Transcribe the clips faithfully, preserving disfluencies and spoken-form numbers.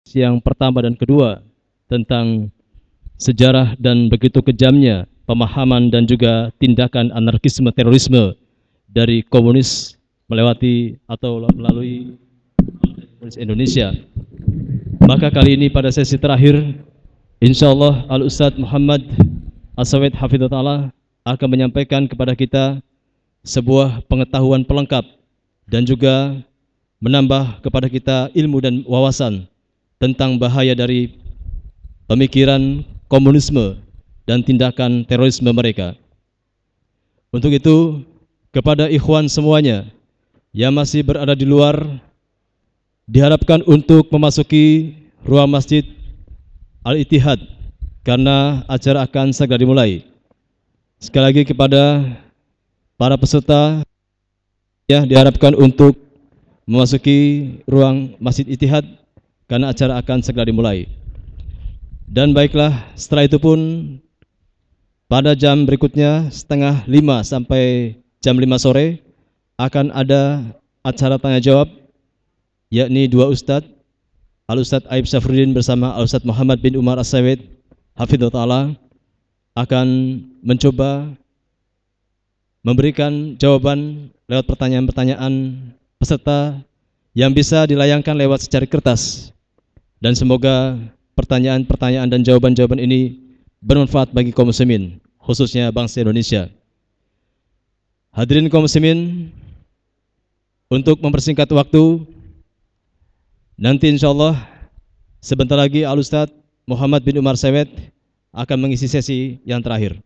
yang pertama dan kedua tentang sejarah dan begitu kejamnya pemahaman dan juga tindakan anarkisme terorisme dari komunis melewati atau melalui komunis Indonesia. Maka kali ini pada sesi terakhir, insya Allah Al-Ustadz Muhammad As-Sawed Hafidhullah Ta'ala akan menyampaikan kepada kita sebuah pengetahuan pelengkap dan juga menambah kepada kita ilmu dan wawasan tentang bahaya dari pemikiran komunisme dan tindakan terorisme mereka. Untuk itu, kepada ikhwan semuanya yang masih berada di luar, diharapkan untuk memasuki ruang Masjid Al-Ittihad karena acara akan segera dimulai. Sekali lagi kepada para peserta ya diharapkan untuk memasuki ruang Masjid Ittihad karena acara akan segera dimulai. Dan baiklah, setelah itu pun pada jam berikutnya setengah lima sampai jam lima sore akan ada acara tanya jawab, yakni dua ustadz, Al-Ustadz Aib Syafruddin bersama Al-Ustadz Muhammad bin Umar As-Sawed Hafidhullah Ta'ala akan mencoba memberikan jawaban lewat pertanyaan-pertanyaan peserta yang bisa dilayangkan lewat secari kertas. Dan semoga pertanyaan-pertanyaan dan jawaban-jawaban ini bermanfaat bagi kaum muslimin, khususnya bangsa Indonesia. Hadirin kaum muslimin, untuk mempersingkat waktu, nanti insya Allah sebentar lagi Al-Ustadz Muhammad bin Umar Sawed akan mengisi sesi yang terakhir.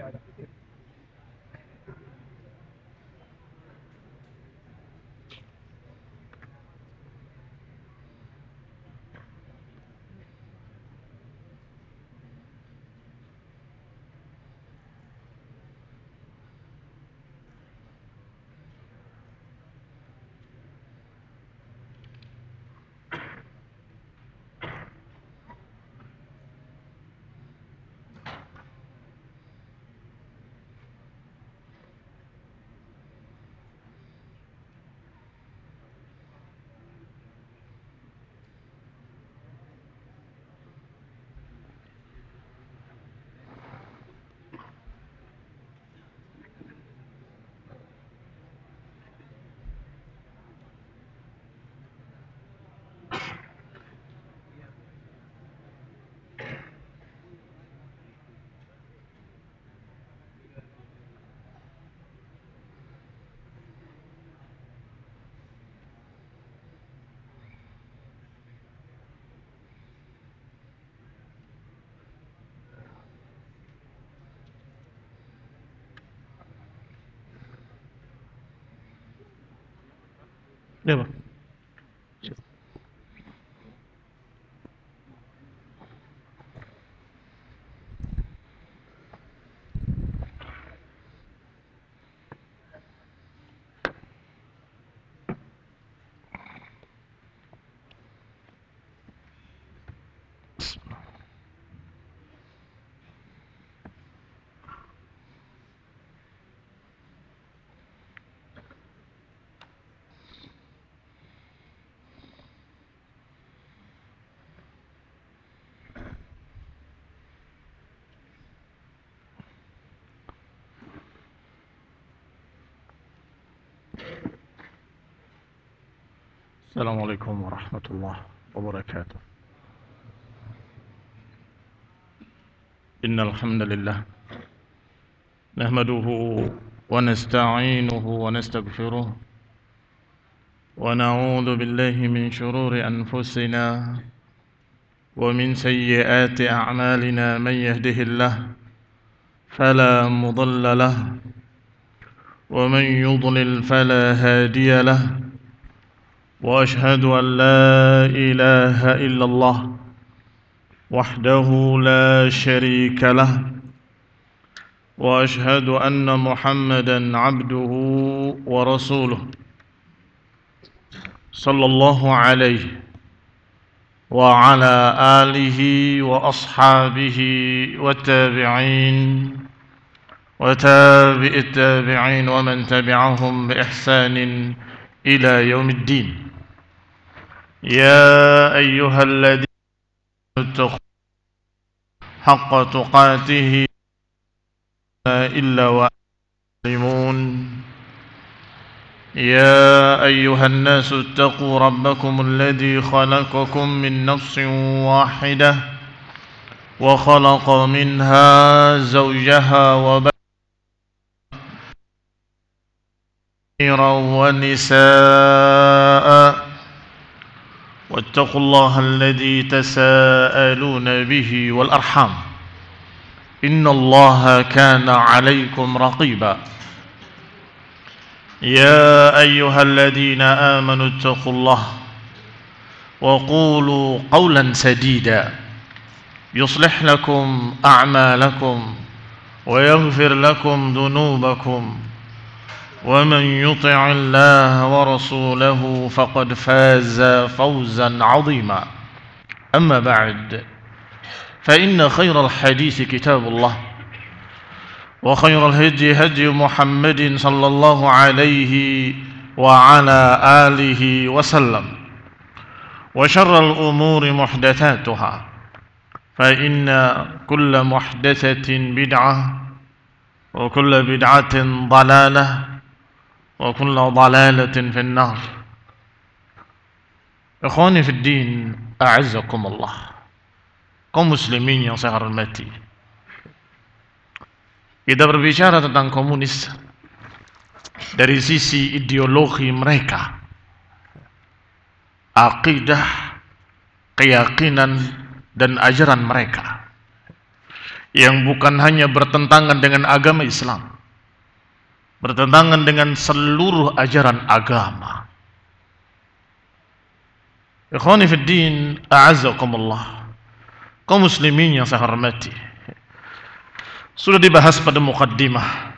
Ya, Pak. السلام عليكم ورحمة الله وبركاته. إن الحمد لله نحمده ونستعينه ونستغفره ونعوذ بالله من شرور أنفسنا ومن سيئات أعمالنا. من يهده الله فلا مضل له ومن يضلل فلا هادي له، وأشهد أن لا إله إلا الله وحده لا شريك له، وأشهد أن محمدا عبده ورسوله صلى الله عليه وعلى آله وأصحابه والتابعين وتابع التابعين ومن تبعهم بإحسان إلى يوم الدين. يا أيها الذين اتقوا حق تقاته إلا وأنتم. يا أيها الناس اتقوا ربكم الذي خلقكم من نفس واحدة وخلق منها زوجها وبث ونساء، واتقوا الله الذي تساءلون به والأرحام إن الله كان عليكم رقيبا. يا أيها الذين آمنوا اتقوا الله وقولوا قولا سديدا يصلح لكم أعمالكم ويغفر لكم ذنوبكم، ومن يطع الله ورسوله فقد فاز فوزا عظيما. أما بعد، فإن خير الحديث كتاب الله، وخير الهدي هدي محمد صلى الله عليه وعلى آله وسلم، وشر الأمور محدثاتها، فإن كل محدثة بدعة وكل بدعة ضلالة وكل ضلالة في النار. Ikhwani fi din, a'azzakumullah. Kaum muslimin yang saya hormati, kita berbicara tentang komunis dari sisi ideologi mereka, akidah, keyakinan dan ajaran mereka yang bukan hanya bertentangan dengan agama Islam, bertentangan dengan seluruh ajaran agama. Ikhwani fid din, a'azzakumullah, kaum muslimin yang saya hormati, sudah dibahas pada muqaddimah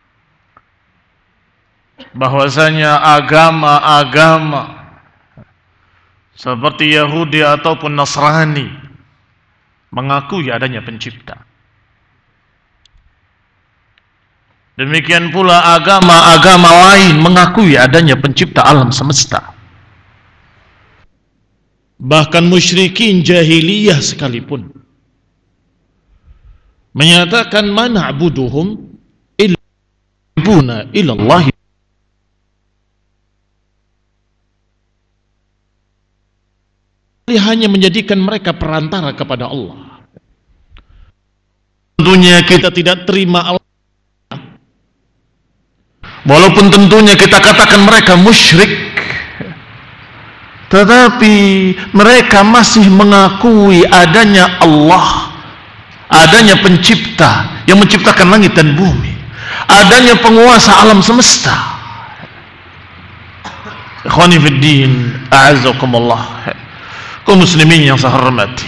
bahwasanya agama-agama seperti Yahudi ataupun Nasrani mengakui adanya pencipta. Demikian pula agama-agama lain mengakui adanya pencipta alam semesta. Bahkan musyrikin jahiliyah sekalipun menyatakan man na'buduhum illa buna ilallahi, hanya menjadikan mereka perantara kepada Allah. Tentunya kita tidak terima Allah, walaupun tentunya kita katakan mereka musyrik, tetapi mereka masih mengakui adanya Allah, adanya pencipta yang menciptakan langit dan bumi, adanya penguasa alam semesta. Ikhwani fid din, a'azzakumullah, kaum muslimin yang saya hormati,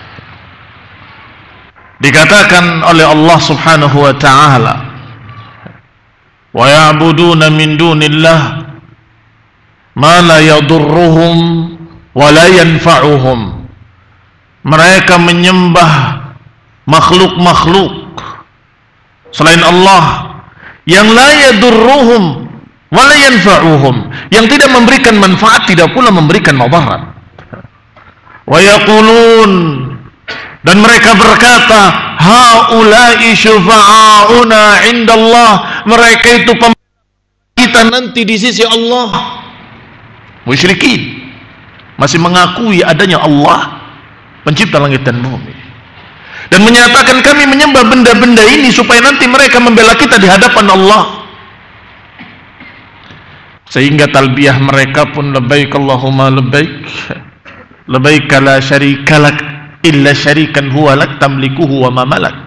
dikatakan oleh Allah Subhanahu wa ta'ala, wa ya'buduna min dunillah ma la yadurruhum wa la yanfa'uhum. Mereka menyembah makhluk-makhluk selain Allah yang la yadurruhum wa la yanfa'uhum, yang tidak memberikan manfaat, tidak pula memberikan madarat. Wa yaqulun, dan mereka berkata, haula'i syufa'auna indallah, mereka itu pembela kita nanti di sisi Allah. Musyrikin masih mengakui adanya Allah, pencipta langit dan bumi, dan menyatakan kami menyembah benda-benda ini supaya nanti mereka membela kita di hadapan Allah. Sehingga talbiyah mereka pun labbaik Allahumma labbaik, labbaik la syarika lak illa syarikan huwa lak tamlikuhu wa ma malak.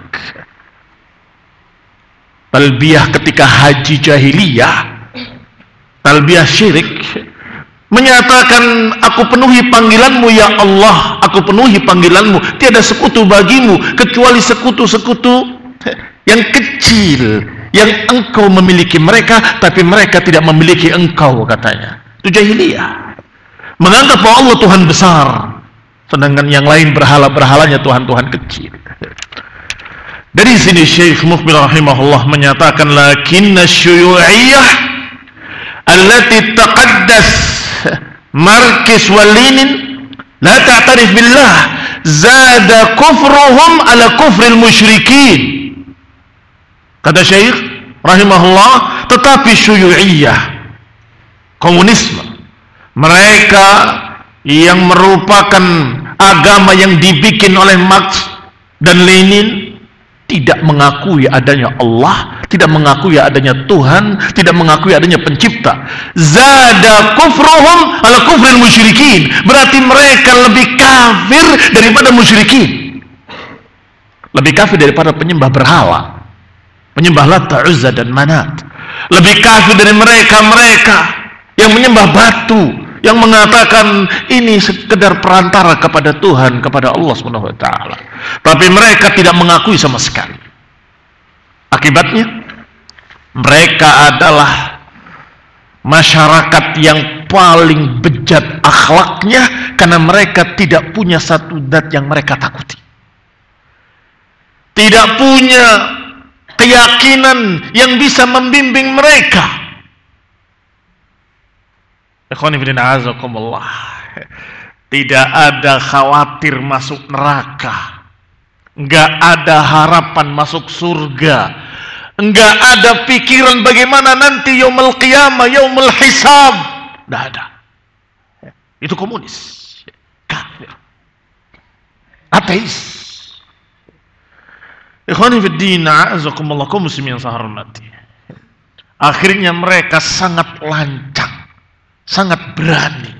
Talbiyah ketika haji jahiliyah, talbiyah syirik, menyatakan aku penuhi panggilanmu ya Allah, aku penuhi panggilanmu, tiada sekutu bagimu kecuali sekutu-sekutu yang kecil yang engkau memiliki mereka, tapi mereka tidak memiliki engkau, katanya. Itu jahiliyah, menganggap bahwa Allah Tuhan besar, sedangkan yang lain berhala-berhalanya Tuhan-Tuhan kecil. Dari sini Syekh Muqbil rahimahullah menyatakan, lakinna syuyu'iyah allati taqaddas markis walinin la ta'tarif billah zada kufruhum ala kufril musyrikin. Kata Syekh rahimahullah, tetapi syuyu'iyah, komunisme, mereka yang merupakan agama yang dibikin oleh Marx dan Lenin, tidak mengakui adanya Allah, tidak mengakui adanya Tuhan, tidak mengakui adanya pencipta. Zada kufruhum ala kufril musyrikin, berarti mereka lebih kafir daripada musyrikin, lebih kafir daripada penyembah berhala, penyembah Lata, Uzza dan Manat. Lebih kafir dari mereka-mereka yang menyembah batu, yang mengatakan ini sekedar perantara kepada Tuhan, kepada Allah subhanahu wa taala, tapi mereka tidak mengakui sama sekali. Akibatnya mereka adalah masyarakat yang paling bejat akhlaknya, karena mereka tidak punya satu zat yang mereka takuti, tidak punya keyakinan yang bisa membimbing mereka. Tidak ada khawatir masuk neraka, enggak ada harapan masuk surga, enggak ada pikiran bagaimana nanti yaumul qiyamah, yaumul hisab, enggak ada. Itu komunis, kafir, ateis. Ikhwani fid din, a'azakumullah, kaum muslimin yang saya hormati, akhirnya mereka sangat lancang, sangat berani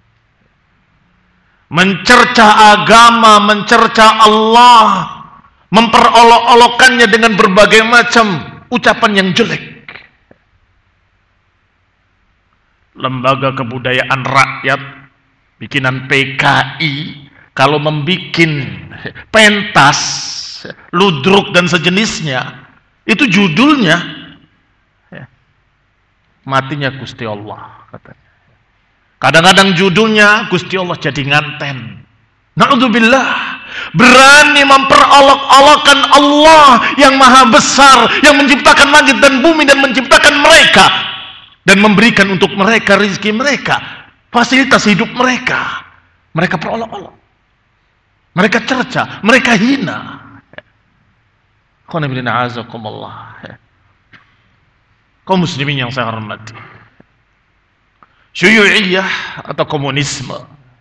mencerca agama, mencerca Allah, memperolok-olokannya dengan berbagai macam ucapan yang jelek. Lembaga Kebudayaan Rakyat, bikinan P K I, kalau membikin pentas, ludruk dan sejenisnya, itu judulnya matinya Gusti Allah, katanya. Kadang-kadang judulnya Gusti Allah jadi nganten. Na'udzubillah, berani memperolok-olokkan Allah yang maha besar, yang menciptakan langit dan bumi dan menciptakan mereka dan memberikan untuk mereka rezeki mereka, fasilitas hidup mereka. Mereka perolok-olok, mereka cerca, mereka hina. Kaum muslimin yang saya hormati, Syuyu'iyah atau komunisme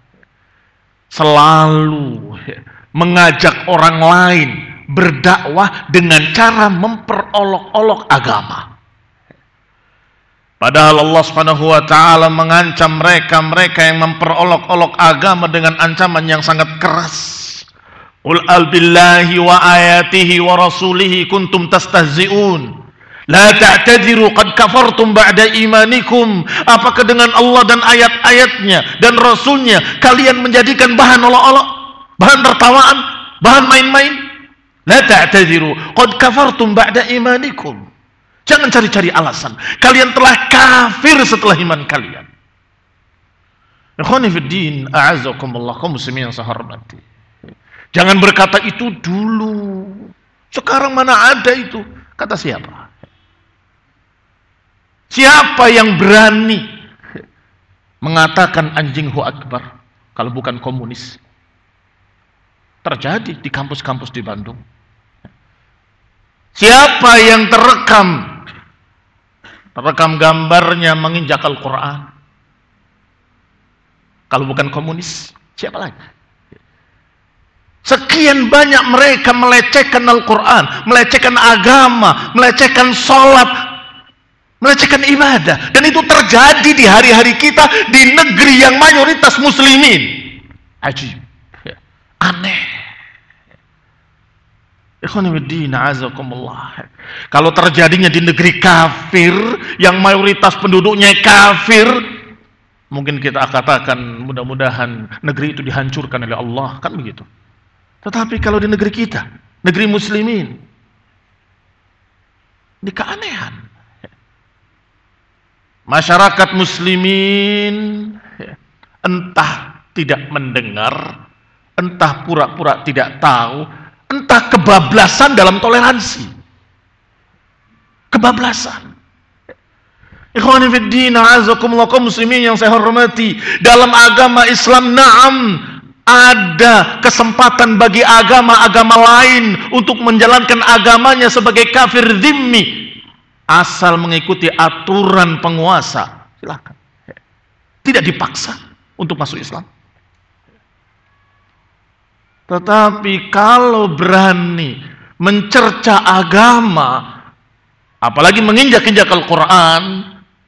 selalu mengajak orang lain berdakwah dengan cara memperolok-olok agama. Padahal Allah Subhanahu wa taala mengancam mereka-mereka yang memperolok-olok agama dengan ancaman yang sangat keras. Qul albillahi wa ayatihi wa rasulihi kuntum tastahzi'un. La ta'tadiru qad kafartum ba'da imanikum. Apakah dengan Allah dan ayat-ayatnya dan rasulnya kalian menjadikan bahan olok-olok, bahan tertawaan, bahan main-main? La ta'tadiru qad kafartum ba'da imanikum. Jangan cari-cari alasan. Kalian telah kafir setelah iman kalian. Ikhwani fid din, a'azzakumullah, kaum muslimin yang saya hormati. Jangan berkata itu dulu. Sekarang mana ada itu? Kata siapa? Siapa yang berani mengatakan anjing hu akbar kalau bukan komunis? Terjadi di kampus-kampus di Bandung. Siapa yang terekam terekam gambarnya menginjak Al-Quran kalau bukan komunis? Siapa lagi? Sekian banyak mereka melecehkan Al-Quran, melecehkan agama, melecehkan sholat, melecehkan ibadah. Dan itu terjadi di hari-hari kita di negeri yang mayoritas muslimin. Ajib, aneh. Kalau terjadinya di negeri kafir yang mayoritas penduduknya kafir, mungkin kita katakan mudah-mudahan negeri itu dihancurkan oleh Allah, kan begitu. Tetapi kalau di negeri kita, negeri muslimin, ini keanehan. Masyarakat muslimin entah tidak mendengar, entah pura-pura tidak tahu, entah kebablasan dalam toleransi. Kebablasan. Ikhwani fid din, a'azzakumullah, kaum muslimin yang saya hormati, dalam agama Islam na'am ada kesempatan bagi agama-agama lain untuk menjalankan agamanya sebagai kafir dhimmi, asal mengikuti aturan penguasa. Silakan. Tidak dipaksa untuk masuk Islam. Tetapi kalau berani mencerca agama, apalagi menginjak-injak Al-Quran,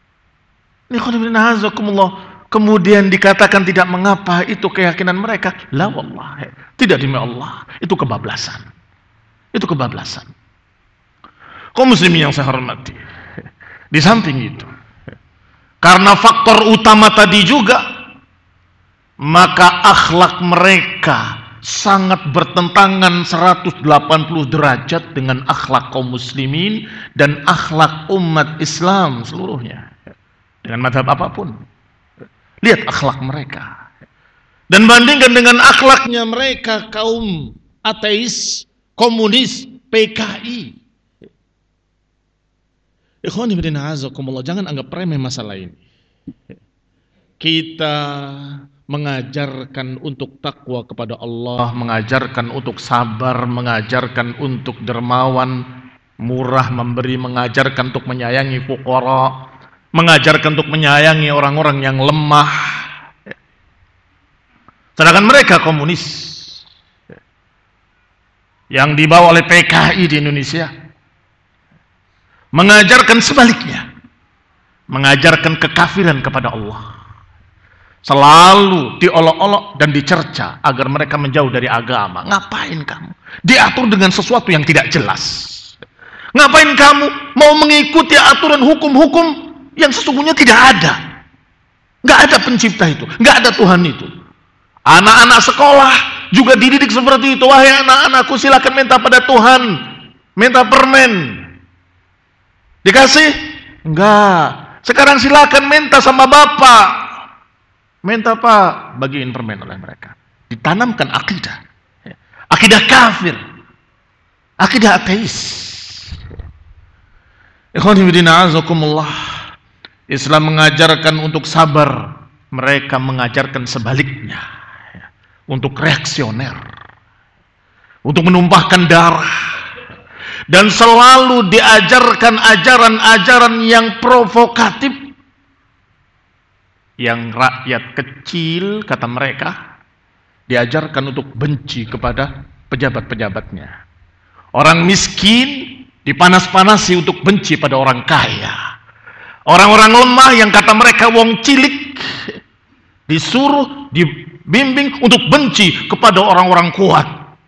kemudian dikatakan tidak mengapa, itu keyakinan mereka. La wallah, tidak demi Allah, itu kebablasan. Itu kebablasan. Kaum muslimin yang saya hormati, di samping itu, karena faktor utama tadi juga, maka akhlak mereka sangat bertentangan seratus delapan puluh derajat dengan akhlak kaum muslimin dan akhlak umat Islam seluruhnya, dengan mazhab apapun. Lihat akhlak mereka dan bandingkan dengan akhlaknya mereka kaum ateis, komunis, P K I. Ikhwani fillah, a'azakumullah, jangan anggap remeh masalah ini. Kita mengajarkan untuk takwa kepada Allah, mengajarkan untuk sabar, mengajarkan untuk dermawan, murah memberi, mengajarkan untuk menyayangi fuqara, mengajarkan untuk menyayangi orang-orang yang lemah. Sedangkan mereka komunis yang dibawa oleh P K I di Indonesia mengajarkan sebaliknya, mengajarkan kekafiran kepada Allah. selalu diolok-olok dan dicerca agar mereka menjauh dari agama. Ngapain kamu diatur dengan sesuatu yang tidak jelas? Ngapain kamu mau mengikuti aturan hukum-hukum yang sesungguhnya tidak ada? Nggak ada pencipta itu, nggak ada Tuhan itu. Anak-anak sekolah juga dididik seperti itu. Wahai anak-anakku, silakan minta pada Tuhan, minta permen. Dikasih? Enggak. Sekarang silakan minta sama bapak. Minta Pak, bagiin permen oleh mereka. Ditanamkan akidah. Akidah kafir. Akidah ateis. Ikhwani fillah azakumullah. Islam mengajarkan untuk sabar. Mereka mengajarkan sebaliknya. Untuk reaksioner. Untuk menumpahkan darah. Dan selalu diajarkan ajaran-ajaran yang provokatif. Yang rakyat kecil, kata mereka, diajarkan untuk benci kepada pejabat-pejabatnya. Orang miskin dipanas-panasi untuk benci pada orang kaya. Orang-orang lemah yang kata mereka wong cilik disuruh, dibimbing untuk benci kepada orang-orang kuat.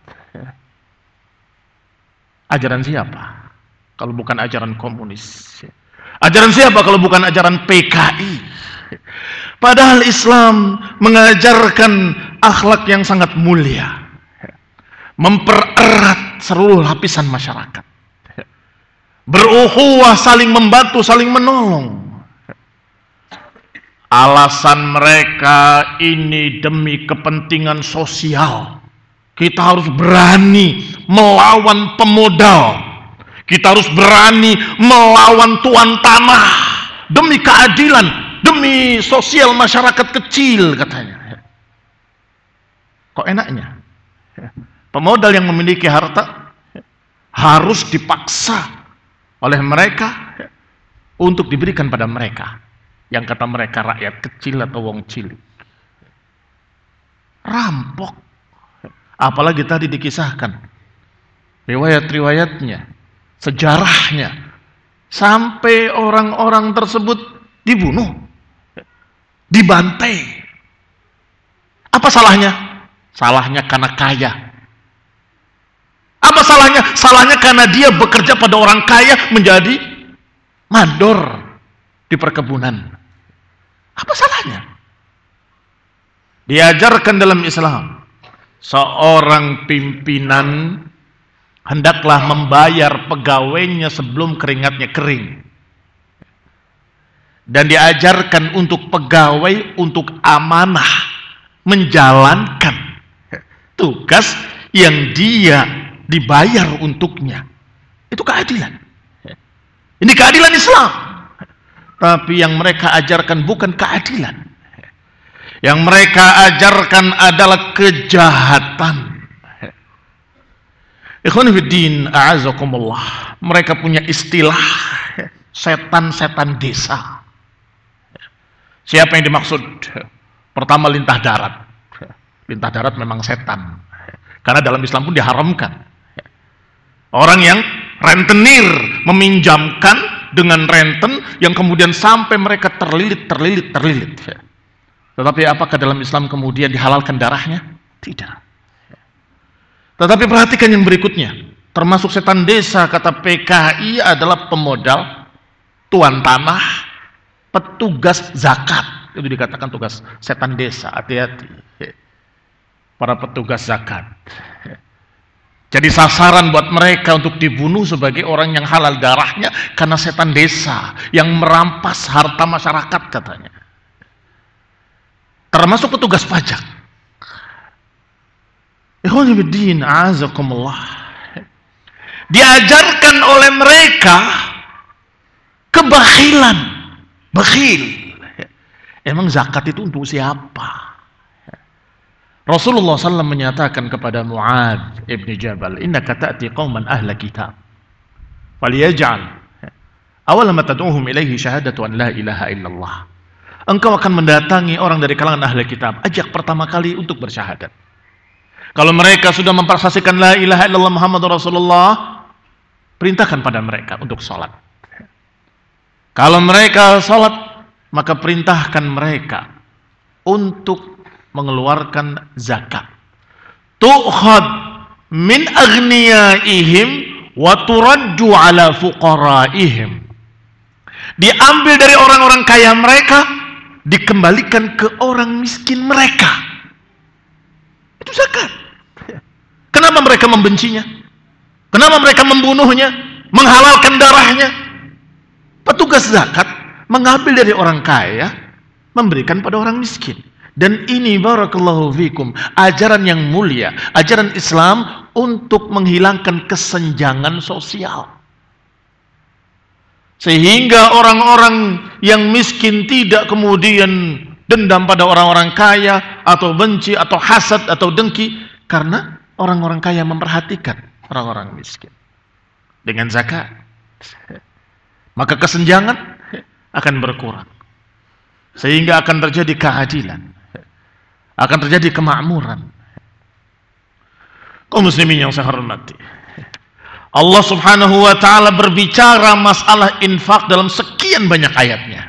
Ajaran siapa? Kalau bukan ajaran komunis. Ajaran siapa kalau bukan ajaran P K I? Padahal Islam mengajarkan akhlak yang sangat mulia, mempererat seluruh lapisan masyarakat, berukhuwah, saling membantu, saling menolong. Alasan mereka ini demi kepentingan sosial. Kita harus berani melawan pemodal, kita harus berani melawan tuan tanah demi keadilan, demi sosial masyarakat kecil, katanya. Kok enaknya? Pemodal yang memiliki harta harus dipaksa oleh mereka untuk diberikan pada mereka, yang kata mereka rakyat kecil atau wong cilik. Rampok. Apalagi tadi dikisahkan riwayat-riwayatnya, sejarahnya, sampai orang-orang tersebut dibunuh, dibantai. Apa salahnya? Salahnya karena kaya. Apa salahnya? Salahnya karena dia bekerja pada orang kaya, menjadi mandor di perkebunan. Apa salahnya? Diajarkan dalam Islam, seorang pimpinan hendaklah membayar pegawainya sebelum keringatnya kering. Dan diajarkan untuk pegawai untuk amanah menjalankan tugas yang dia dibayar untuknya. Itu keadilan. Ini keadilan Islam. Tapi yang mereka ajarkan bukan keadilan. Yang mereka ajarkan adalah kejahatan. Ikhwan fiddin a'azakumullah. Mereka punya istilah setan-setan desa. Siapa yang dimaksud? Pertama, lintah darat. Lintah darat memang setan, karena dalam Islam pun diharamkan. Orang yang rentenir, meminjamkan dengan renten yang kemudian sampai mereka terlilit, terlilit, terlilit. Tetapi apakah dalam Islam kemudian dihalalkan darahnya? Tidak. Tetapi perhatikan yang berikutnya. Termasuk setan desa, kata P K I, adalah pemodal, tuan tanah, petugas zakat. Itu dikatakan tugas setan desa. Hati-hati para petugas zakat. Jadi sasaran buat mereka untuk dibunuh sebagai orang yang halal darahnya karena setan desa yang merampas harta masyarakat, katanya. Termasuk petugas pajak. Ikhwan fillah a'azakumullah. Diajarkan oleh mereka kebakilan. Bakhil. Emang zakat itu untuk siapa? Rasulullah shallallahu alaihi wasallam menyatakan kepada Mu'adz ibn Jabal, innaka ta'ti qauman ahla kitab faliyaj'al awwala ma tad'uhum ilaihi syahadatu an la ilaha illallah. Engkau akan mendatangi orang dari kalangan ahli kitab, ajak pertama kali untuk bersyahadat. Kalau mereka sudah mempersaksikan la ilaha illallah Muhammadur Rasulullah, perintahkan pada mereka untuk sholat. Kalau mereka sholat, maka perintahkan mereka untuk mengeluarkan zakat. Tu'khad min aghniyaihim wa turaddu ala fuqaraihim. Diambil dari orang-orang kaya mereka, dikembalikan ke orang miskin mereka. Itu zakat. Kenapa mereka membencinya? Kenapa mereka membunuhnya? Menghalalkan darahnya? Petugas zakat mengambil dari orang kaya, memberikan pada orang miskin. Dan ini barakallahu fikum, ajaran yang mulia, ajaran Islam untuk menghilangkan kesenjangan sosial. Sehingga orang-orang yang miskin tidak kemudian dendam pada orang-orang kaya, atau benci, atau hasad, atau dengki, karena orang-orang kaya memperhatikan orang-orang miskin. Dengan zakat, maka kesenjangan akan berkurang. Sehingga akan terjadi keadilan, akan terjadi kemakmuran. Kaum muslimin yang saya hormati, Allah subhanahu wa ta'ala berbicara masalah infak dalam sekian banyak ayatnya.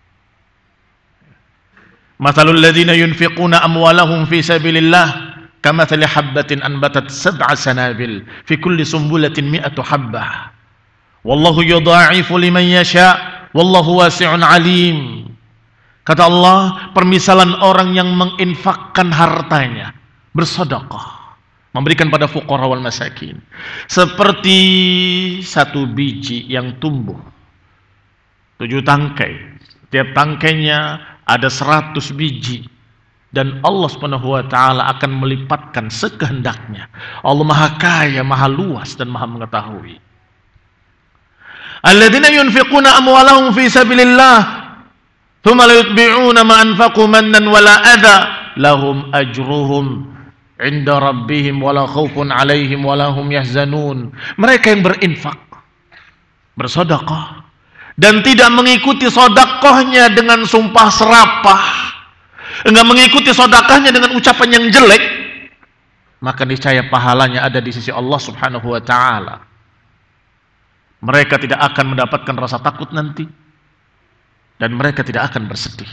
Mathalul ladzina yunfiquna amwalahum fi sabilillah kamathali habbatin anbatat sab'a sanabil fi kulli sumbulatin mi'atu habbah wallahu yudha'ifu liman yasha wallahu wasi'un alim. Kata Allah, permisalan orang yang menginfakkan hartanya, bersedekah, memberikan pada fuqara wal masakin, seperti satu biji yang tumbuh tujuh tangkai. Setiap tangkainya ada seratus biji, dan Allah subhanahu wa ta'ala akan melipatkan sekehendaknya. Allah maha kaya, maha luas, dan maha mengetahui. Alladzina yunfiquna amwalahum fi sabilillah thumma la yutbi'una ma anfaqu mannan wala adha lahum ajruhum inda rabbihim wala khaufun alaihim wala hum yahzanun. Mereka yang berinfak, bersedekah, dan tidak mengikuti sedekahnya dengan sumpah serapah, enggak mengikuti sedekahnya dengan ucapan yang jelek, maka niscaya pahalanya ada di sisi Allah subhanahu wa ta'ala. Mereka tidak akan mendapatkan rasa takut nanti, dan mereka tidak akan bersedih.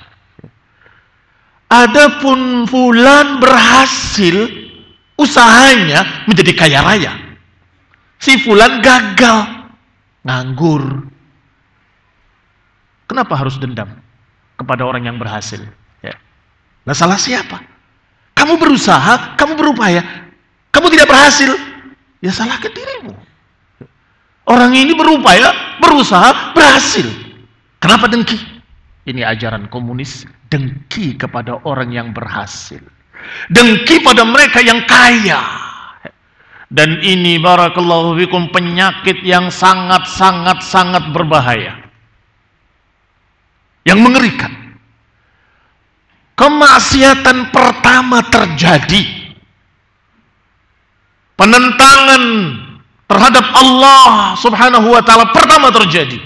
Adapun fulan berhasil usahanya menjadi kaya raya, si fulan gagal, nganggur. Kenapa harus dendam kepada orang yang berhasil? Ya. Nah, salah siapa? Kamu berusaha, kamu berupaya, kamu tidak berhasil, ya salahkan dirimu. Orang ini berupaya, berusaha, berhasil. Kenapa dengki? Ini ajaran komunis, dengki kepada orang yang berhasil, dengki pada mereka yang kaya. Dan ini barakallahu fikum penyakit yang sangat-sangat-sangat berbahaya, yang mengerikan. Kemaksiatan pertama terjadi, penentangan terhadap Allah subhanahu wa ta'ala pertama terjadi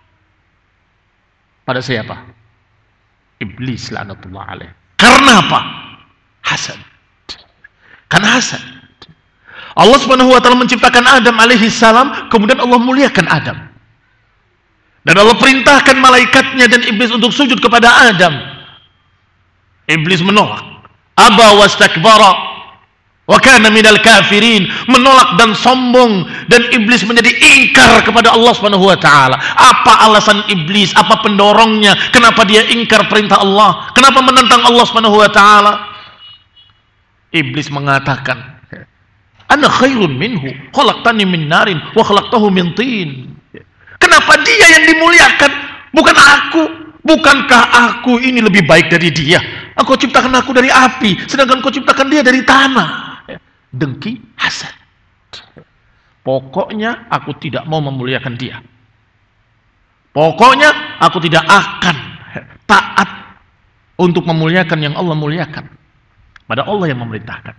pada siapa? Iblis laknatullah alaih. Karena apa? Hasad. Karena hasad. Allah subhanahu wa ta'ala menciptakan Adam alaihi salam, kemudian Allah muliakan Adam, dan Allah perintahkan malaikatnya dan iblis untuk sujud kepada Adam. Iblis menolak, aba wastakbara wa kana minal kafirin, menolak dan sombong, dan iblis menjadi ingkar kepada Allah Subhanahu wa taala. Apa alasan iblis? Apa pendorongnya? Kenapa dia ingkar perintah Allah? Kenapa menentang Allah Subhanahu wa taala? Iblis mengatakan, ana khairun minhu, khalaqtani min narin wa khalaqtahu min tin. Kenapa dia yang dimuliakan, bukan aku? Bukankah aku ini lebih baik dari dia? Engkau ciptakan aku dari api, sedangkan kau ciptakan dia dari tanah. Dengki, hasad. Pokoknya aku tidak mau memuliakan dia. Pokoknya aku tidak akan taat untuk memuliakan yang Allah muliakan, pada Allah yang memerintahkan.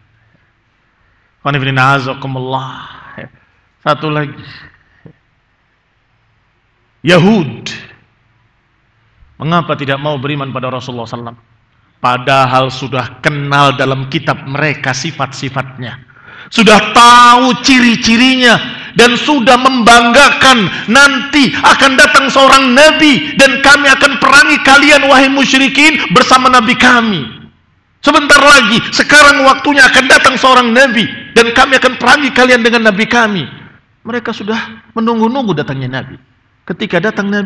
Satu lagi, Yahud. Mengapa tidak mau beriman pada Rasulullah sallallahu alaihi wasallam? Padahal sudah kenal dalam kitab mereka sifat-sifatnya, sudah tahu ciri-cirinya, dan sudah membanggakan nanti akan datang seorang nabi dan kami akan perangi kalian wahai musyrikin bersama nabi kami. Sebentar lagi, sekarang waktunya akan datang seorang nabi dan kami akan perangi kalian dengan nabi kami. Mereka sudah menunggu-nunggu datangnya nabi. Ketika datang nabi,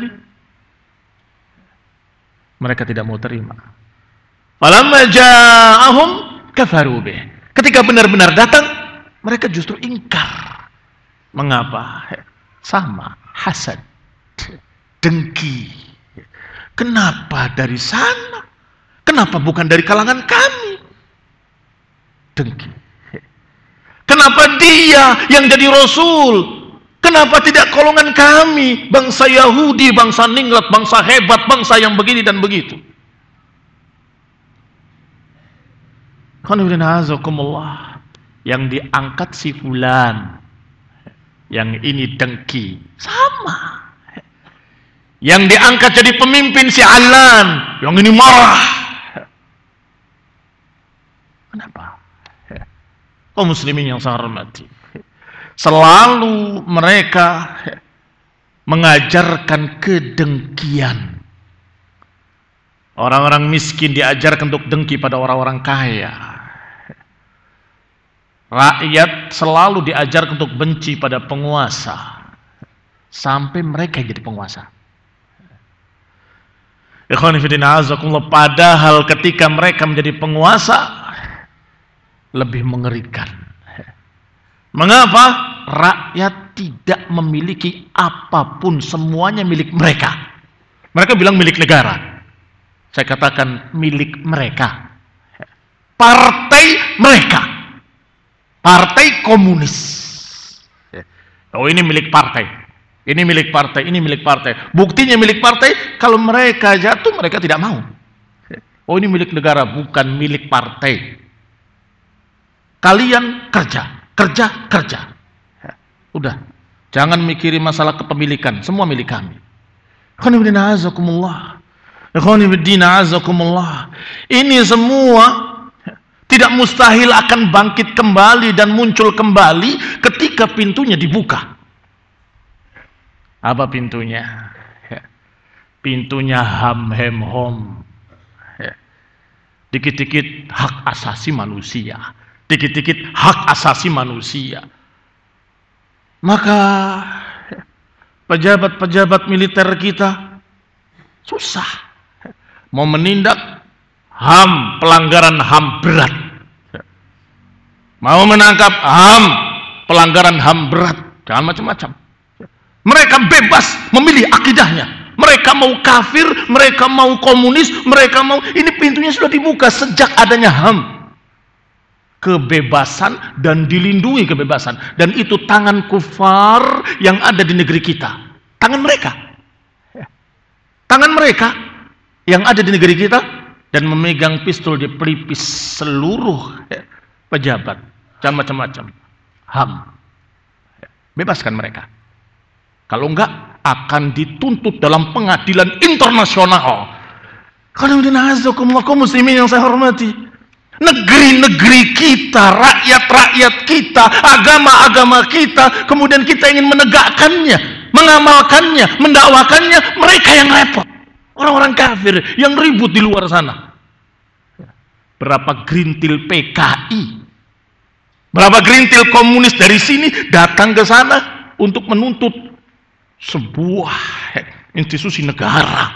mereka tidak mau terima. Falamma ja'ahum kafaru bih. Ketika benar-benar datang, mereka justru ingkar. Mengapa? Sama, hasad, dengki. Kenapa dari sana? Kenapa bukan dari kalangan kami? Dengki. Kenapa dia yang jadi rasul? Kenapa tidak golongan kami? Bangsa Yahudi, bangsa ningrat, bangsa hebat, bangsa yang begini dan begitu. Yang diangkat si fulan, yang ini dengki, sama. Yang diangkat jadi pemimpin si Alan, yang ini marah. Kenapa? Oh muslimin yang saya hormati, selalu mereka mengajarkan kedengkian. Orang-orang miskin diajarkan untuk dengki pada orang-orang kaya. Rakyat selalu diajarkan untuk benci pada penguasa sampai mereka jadi penguasa. Ikhwan fillah azakumullah, padahal ketika mereka menjadi penguasa lebih mengerikan. Mengapa? Rakyat tidak memiliki apapun, semuanya milik mereka. Mereka bilang milik negara. Saya katakan milik mereka. Partai mereka. Partai komunis. Oh ini milik partai. Ini milik partai, ini milik partai. Buktinya milik partai, kalau mereka jatuh mereka tidak mau. Oh ini milik negara, bukan milik partai. Kalian kerja, kerja, kerja. Udah, jangan mikirin masalah kepemilikan, semua milik kami. Ini semua tidak mustahil akan bangkit kembali dan muncul kembali ketika pintunya dibuka. Apa pintunya? Pintunya ham hem hom. Dikit-dikit hak asasi manusia, dikit-dikit hak asasi manusia. Maka pejabat-pejabat militer kita susah mau menindak H A M, pelanggaran H A M berat. Mau menangkap H A M, pelanggaran H A M berat. Jangan macam-macam. Mereka bebas memilih akidahnya. Mereka mau kafir, mereka mau komunis, mereka mau, ini pintunya sudah dibuka sejak adanya H A M. Kebebasan dan dilindungi kebebasan. Dan itu tangan kufar yang ada di negeri kita. Tangan mereka. Tangan mereka yang ada di negeri kita dan memegang pistol di pelipis seluruh pejabat. Jangan macam-macam. H A M. Bebaskan mereka. Kalau enggak, akan dituntut dalam pengadilan internasional. Kalau kaum muslimin yang saya hormati, negeri-negeri kita, rakyat-rakyat kita, agama-agama kita, kemudian kita ingin menegakkannya, mengamalkannya, mendakwakannya, mereka yang repot. Orang-orang kafir yang ribut di luar sana. Berapa gerintil P K I, berapa gerintil komunis dari sini datang ke sana untuk menuntut sebuah institusi negara.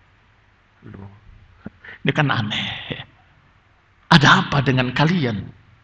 Ini kan aneh. Ada apa dengan kalian?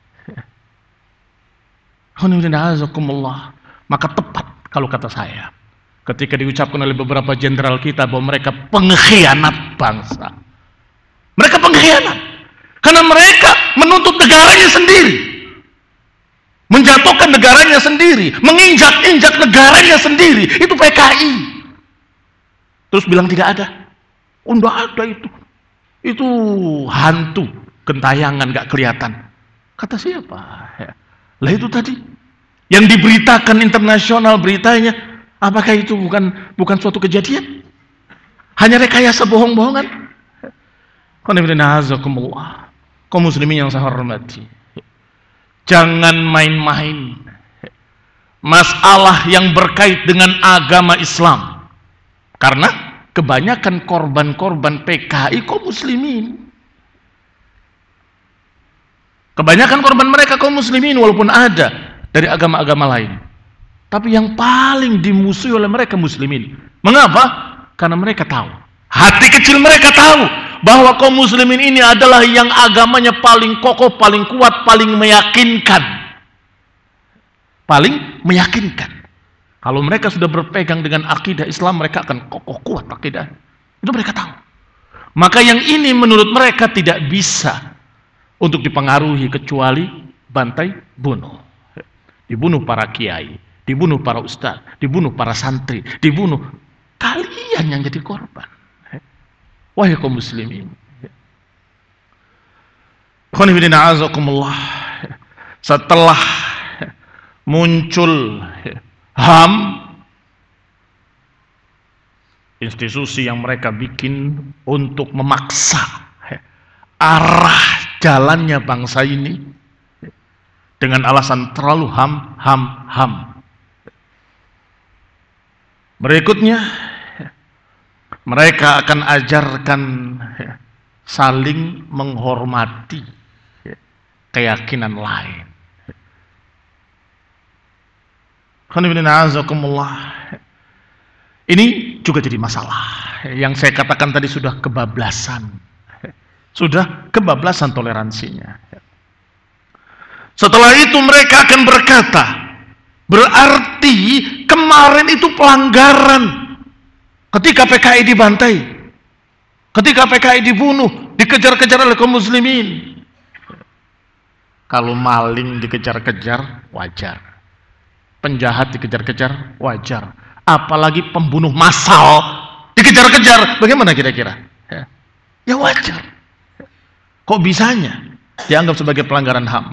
Maka tepat kalau kata saya ketika diucapkan oleh beberapa jenderal kita bahwa mereka pengkhianat bangsa. Mereka pengkhianat karena mereka menuntut negaranya sendiri, menjatuhkan negaranya sendiri, menginjak-injak negaranya sendiri. Itu P K I. Terus bilang tidak ada. Oh, tidak ada itu. Itu hantu, gentayangan, gak kelihatan. Kata siapa? Ya. Lah itu tadi yang diberitakan internasional beritanya, apakah itu bukan bukan suatu kejadian? Hanya rekayasa bohong-bohongan? Kaum muslimin yang saya hormati, jangan main-main masalah yang berkait dengan agama Islam. Karena kebanyakan korban-korban P K I kaum muslimin. Kebanyakan korban mereka kaum muslimin, walaupun ada dari agama-agama lain. Tapi yang paling dimusuhi oleh mereka muslimin. Mengapa? Karena mereka tahu, hati kecil mereka tahu bahwa kaum muslimin ini adalah yang agamanya paling kokoh, paling kuat, paling meyakinkan. Paling meyakinkan. Kalau mereka sudah berpegang dengan akidah Islam, mereka akan kokoh kuat akidah. Itu mereka tahu. Maka yang ini menurut mereka tidak bisa untuk dipengaruhi kecuali bantai bunuh. Dibunuh para kiai, dibunuh para ustaz, dibunuh para santri, dibunuh. Kalian yang jadi korban. Wahai kaum muslimin. Setelah muncul H A M, institusi yang mereka bikin untuk memaksa arah jalannya bangsa ini dengan alasan terlalu H A M, H A M, H A M. Berikutnya, mereka akan ajarkan saling menghormati keyakinan lain. Ini juga jadi masalah. Yang saya katakan tadi sudah kebablasan. Sudah kebablasan toleransinya. Setelah itu mereka akan berkata, berarti kemarin itu pelanggaran. Ketika P K I dibantai, ketika P K I dibunuh, dikejar-kejar oleh kaum muslimin. Kalau maling dikejar-kejar, wajar. Penjahat dikejar-kejar, wajar. Apalagi pembunuh massal dikejar-kejar, bagaimana kira-kira? Ya, ya wajar. Kok bisanya dianggap sebagai pelanggaran H A M?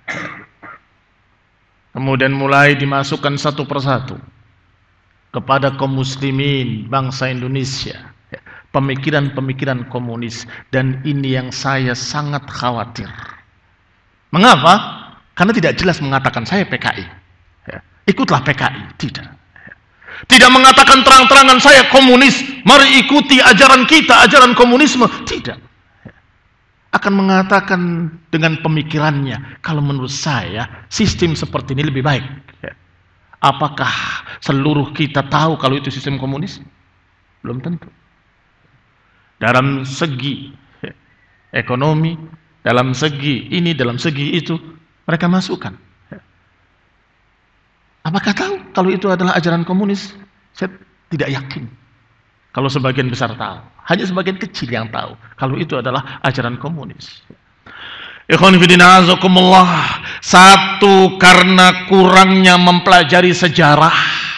Kemudian mulai dimasukkan satu persatu kepada kaum muslimin bangsa Indonesia pemikiran-pemikiran komunis, dan ini yang saya sangat khawatir. Mengapa? Karena tidak jelas mengatakan saya P K I, ikutlah P K I, tidak. Tidak mengatakan terang-terangan saya komunis, mari ikuti ajaran kita, ajaran komunisme, tidak. Akan mengatakan dengan pemikirannya, kalau menurut saya sistem seperti ini lebih baik. Apakah seluruh kita tahu kalau itu sistem komunis? Belum tentu. Dalam segi ekonomi, dalam segi ini, dalam segi itu, mereka masukkan. Apakah tahu kalau itu adalah ajaran komunis? Saya tidak yakin. Kalau sebagian besar tahu, hanya sebagian kecil yang tahu kalau itu adalah ajaran komunis. Ikhwan fillah azakumullah. Satu, karena kurangnya mempelajari sejarah,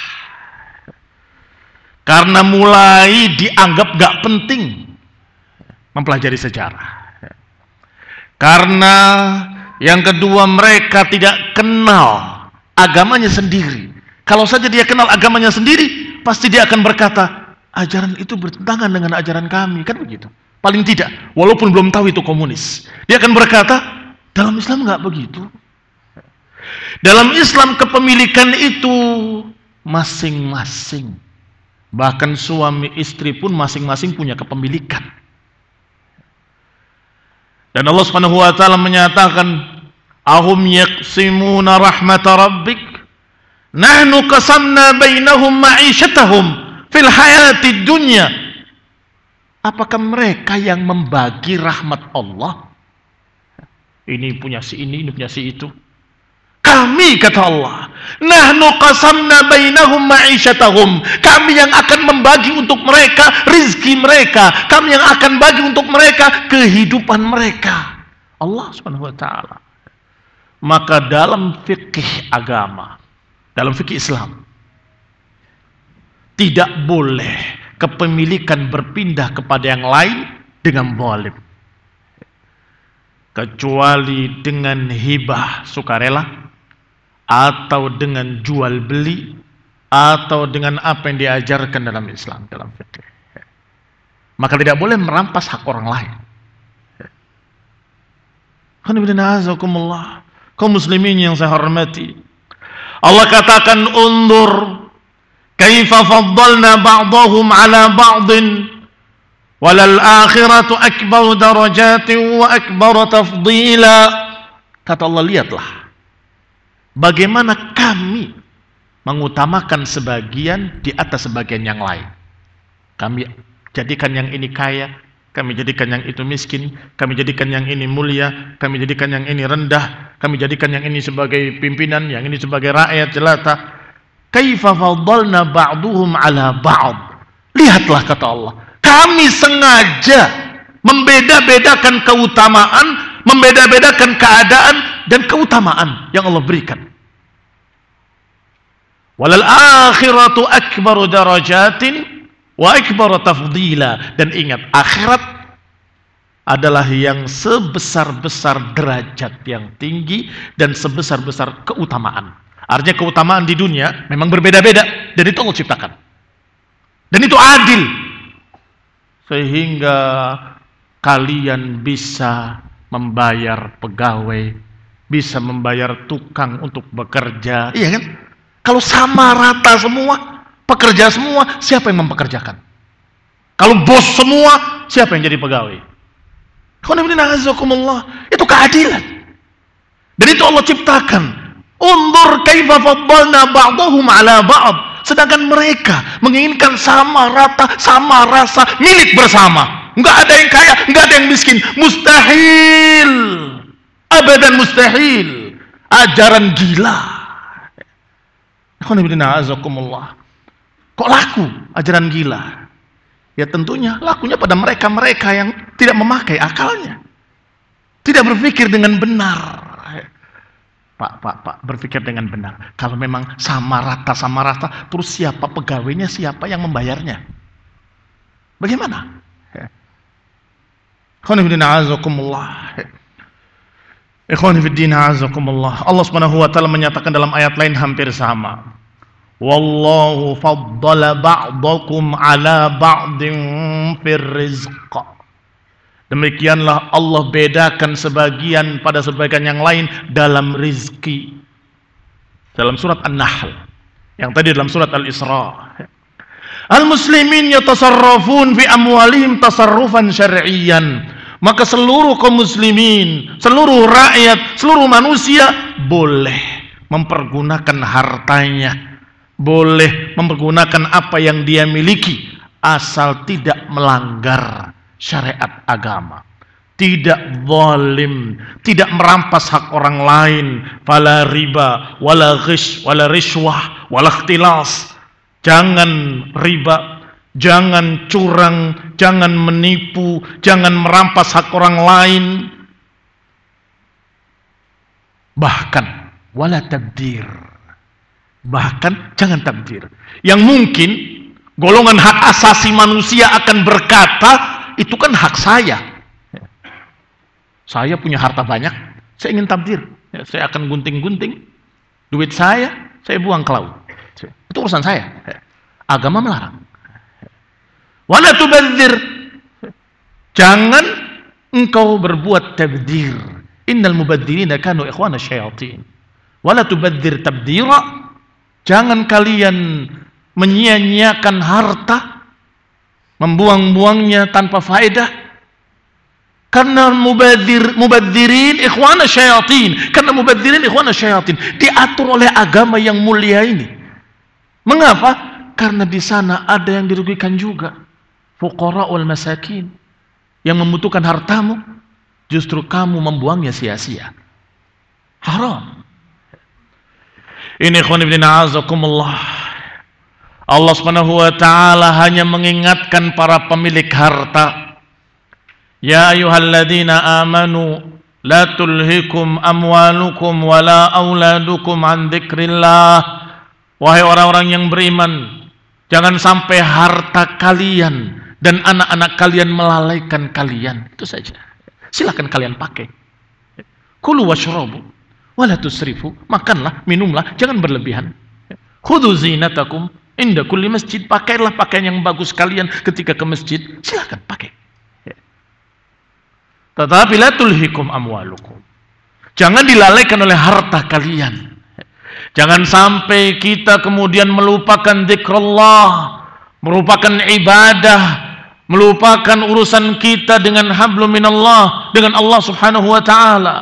karena mulai dianggap gak penting mempelajari sejarah. Karena yang kedua, mereka tidak kenal agamanya sendiri. Kalau saja dia kenal agamanya sendiri, pasti dia akan berkata, ajaran itu bertentangan dengan ajaran kami, kan begitu. Paling tidak, walaupun belum tahu itu komunis, dia akan berkata, dalam Islam nggak begitu. Dalam Islam kepemilikan itu masing-masing. Bahkan suami istri pun masing-masing punya kepemilikan. Dan Allah Subhanahu wa taala menyatakan, ahum yaqsimuna rahmata rabbik nahnu qasamna bainahum ma'isyatahum fil hayatid dunya. Apakah mereka yang membagi rahmat Allah? Ini punya si ini, ini punya si itu. Kami, kata Allah, nahnu qasamna bainahum ma'isyatahum. Kami yang akan membagi untuk mereka rizki mereka. Kami yang akan bagi untuk mereka kehidupan mereka. Allah Subhanahu wa taala. Maka dalam fikih agama, dalam fikih Islam, tidak boleh kepemilikan berpindah kepada yang lain dengan zalim, kecuali dengan hibah sukarela, atau dengan jual beli, atau dengan apa yang diajarkan dalam Islam, dalam fikih. Maka tidak boleh merampas hak orang lain. Kaum muslimin yang saya hormati, Allah katakan, undur kaifa faddalna ba'dahum ala ba'din walal akhiratu akbar darajatin wa akbar tafdila. Kata Allah, lihatlah bagaimana kami mengutamakan sebagian di atas sebagian yang lain. Kami jadikan yang ini kaya, kami jadikan yang itu miskin, kami jadikan yang ini mulia, kami jadikan yang ini rendah, kami jadikan yang ini sebagai pimpinan, yang ini sebagai rakyat jelata. Kaifa faddalna ba'duhum ala ba'd. Lihatlah, kata Allah, kami sengaja membeda-bedakan keutamaan, membeda-bedakan keadaan dan keutamaan yang Allah berikan. Walal akhiratu akbaru darajatin wa akbaru tafdila. Dan ingat, akhirat adalah yang sebesar-besar derajat yang tinggi dan sebesar-besar keutamaan. Artinya keutamaan di dunia memang berbeda-beda, dan itu Allah ciptakan. Dan itu adil. Sehingga kalian bisa membayar pegawai, bisa membayar tukang untuk bekerja, iya kan? Kalau sama rata semua, pekerja semua, siapa yang mempekerjakan? Kalau bos semua, siapa yang jadi pegawai? Itu keadilan. Dan itu Allah ciptakan. Undur kaifa faddalna ba'dahum ala ba'd. Sedangkan mereka menginginkan sama rata, sama rasa, milik bersama. Enggak ada yang kaya, enggak ada yang miskin. Mustahil. Abadan mustahil. Ajaran gila. Kok laku ajaran gila? Ya tentunya lakunya pada mereka-mereka yang tidak memakai akalnya, tidak berpikir dengan benar. Pak, pak, pak, berpikir dengan benar. Kalau memang sama rata, sama rata, terus siapa pegawainya, siapa yang membayarnya? Bagaimana? Allah Subhanahu wa taala menyatakan dalam ayat lain hampir sama. Wallahu faddala ba'dakum ala ba'din fir rizq. Demikianlah Allah bedakan sebagian pada sebagian yang lain dalam rizki. Dalam surat An-Nahl, yang tadi dalam surat Al-Isra. Al-muslimin yatasarrafun fi amwalihim tasarrufan syar'iyyan. Maka seluruh kaum muslimin, seluruh rakyat, seluruh manusia boleh mempergunakan hartanya, boleh mempergunakan apa yang dia miliki, asal tidak melanggar syariat agama, tidak zalim, tidak merampas hak orang lain, fala riba, wala ghish, wala rishwah, wala ikhtilas. Jangan riba, jangan curang, jangan menipu, jangan merampas hak orang lain. Bahkan wala tabdir. Bahkan jangan tabdir. Yang mungkin golongan hak asasi manusia akan berkata, itu kan hak saya. Saya punya harta banyak, saya ingin tabdir. Saya akan gunting-gunting duit saya, saya buang ke laut. Itu urusan saya. Agama melarang. Wala tubadzir. Jangan engkau berbuat tabdir. Innal mubadzirina kanu ikhwana syayatin. Wala tubadzir tabdira. Jangan kalian menyia-nyiakan harta, membuang-buangnya tanpa faedah. Karena mubadzir, mubadzirin ikhwana syayatin. Karena mubadzirin ikhwana syayatin diatur oleh agama yang mulia ini. Mengapa? Karena di sana ada yang dirugikan juga. Fuqara'ul masakin, yang membutuhkan hartamu, justru kamu membuangnya sia-sia. Haram. Ini khonibdina azakumullah. Allah Subhanahu wa taala hanya mengingatkan para pemilik harta. Ya ayyuhalladzina amanu la tulhikum amwalukum wala auladukum an dzikrillah. Wahai orang-orang yang beriman, jangan sampai harta kalian dan anak-anak kalian melalaikan kalian. Itu saja. Silakan kalian pakai. Kulu washrabu wala tusrifu. Makanlah, minumlah, jangan berlebihan. Khudhu zinatakum inda kulli masjid. Pakailah pakaian yang bagus kalian ketika ke masjid. Silakan pakai. Tetapi la tulhikum amwalukum. Jangan dilalaikan oleh harta kalian. Jangan sampai kita kemudian melupakan zikrullah, merupakan ibadah, melupakan urusan kita dengan hablum minallah, dengan Allah Subhanahu wa taala.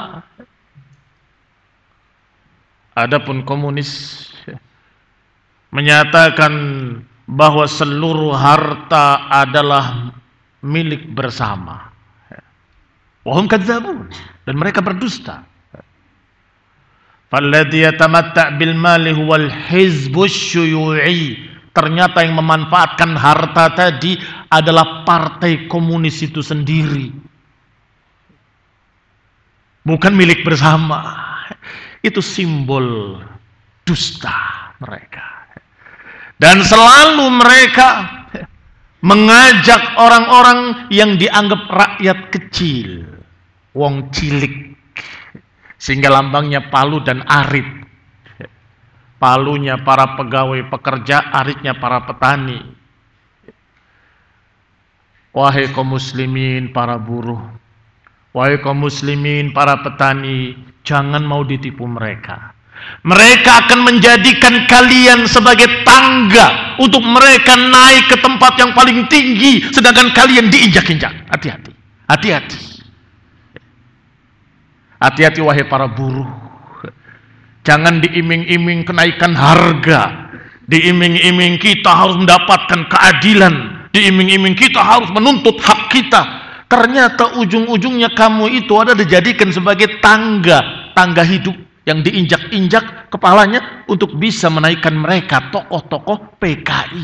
Adapun komunis menyatakan bahwa seluruh harta adalah milik bersama. Wahum kadzabun, dan mereka berdusta. Falladhi yatamatta' bil mali huwal hizbus syuyu'i. Ternyata yang memanfaatkan harta tadi adalah partai komunis itu sendiri, bukan milik bersama. Itu simbol dusta mereka. Dan selalu mereka mengajak orang-orang yang dianggap rakyat kecil, wong cilik, sehingga lambangnya palu dan arit. Palunya para pegawai pekerja, aritnya para petani. Wahai kaum muslimin para buruh, wahai kaum muslimin para petani, jangan mau ditipu mereka. Mereka akan menjadikan kalian sebagai tangga untuk mereka naik ke tempat yang paling tinggi, sedangkan kalian diinjak-injak. Hati-hati, hati-hati. Hati-hati wahai para buruh. Jangan diiming-iming kenaikan harga, diiming-iming kita harus mendapatkan keadilan, diiming-iming kita harus menuntut hak kita. Ternyata ujung-ujungnya kamu itu ada dijadikan sebagai tangga, tangga hidup yang diinjak-injak kepalanya untuk bisa menaikkan mereka, tokoh-tokoh P K I.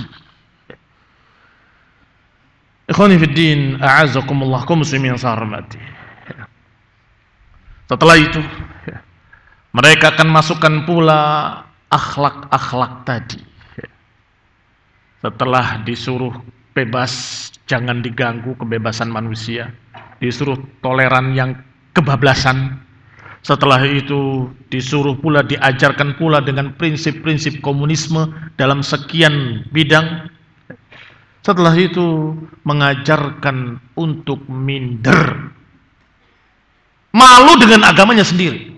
Ikhwani fiddin, a'azakumullah, kaum muslimin yang saya hormati. Setelah itu mereka akan masukkan pula akhlak-akhlak tadi. Setelah disuruh bebas, jangan diganggu kebebasan manusia, disuruh toleran yang kebablasan. Setelah itu disuruh pula, diajarkan pula dengan prinsip-prinsip komunisme dalam sekian bidang. Setelah itu mengajarkan untuk minder, malu dengan agamanya sendiri.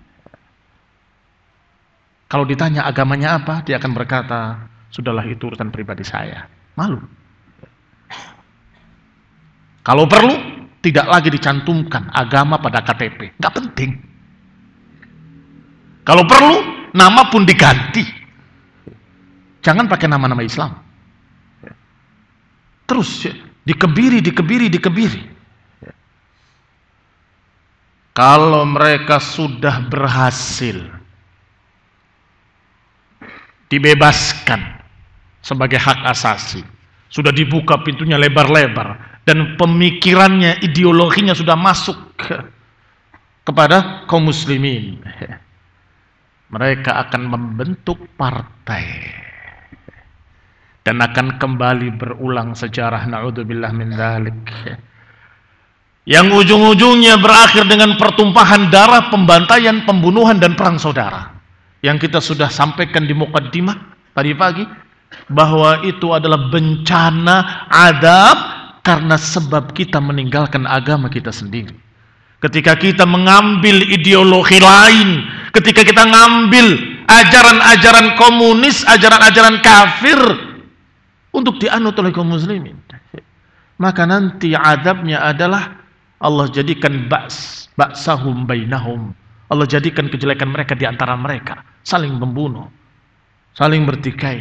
Kalau ditanya agamanya apa, dia akan berkata, sudahlah itu urusan pribadi saya. Malu. Kalau perlu, tidak lagi dicantumkan agama pada K T P. Nggak penting. Kalau perlu, nama pun diganti. Jangan pakai nama-nama Islam. Terus dikebiri, dikebiri, dikebiri. Kalau mereka sudah berhasil dibebaskan sebagai hak asasi, sudah dibuka pintunya lebar-lebar, dan pemikirannya, ideologinya sudah masuk kepada kaum muslimin, mereka akan membentuk partai dan akan kembali berulang sejarah, na'udzubillah min dzalik, yang ujung-ujungnya berakhir dengan pertumpahan darah, pembantaian, pembunuhan, dan perang saudara. Yang kita sudah sampaikan di muqaddimah tadi pagi, bahwa itu adalah bencana adab karena sebab kita meninggalkan agama kita sendiri. Ketika kita mengambil ideologi lain, ketika kita mengambil ajaran-ajaran komunis, ajaran-ajaran kafir untuk dianut oleh kaum muslimin, maka nanti adabnya adalah Allah jadikan ba's, ba'sahum bainahum. Allah jadikan kejelekan mereka di antara mereka, saling membunuh, saling bertikai.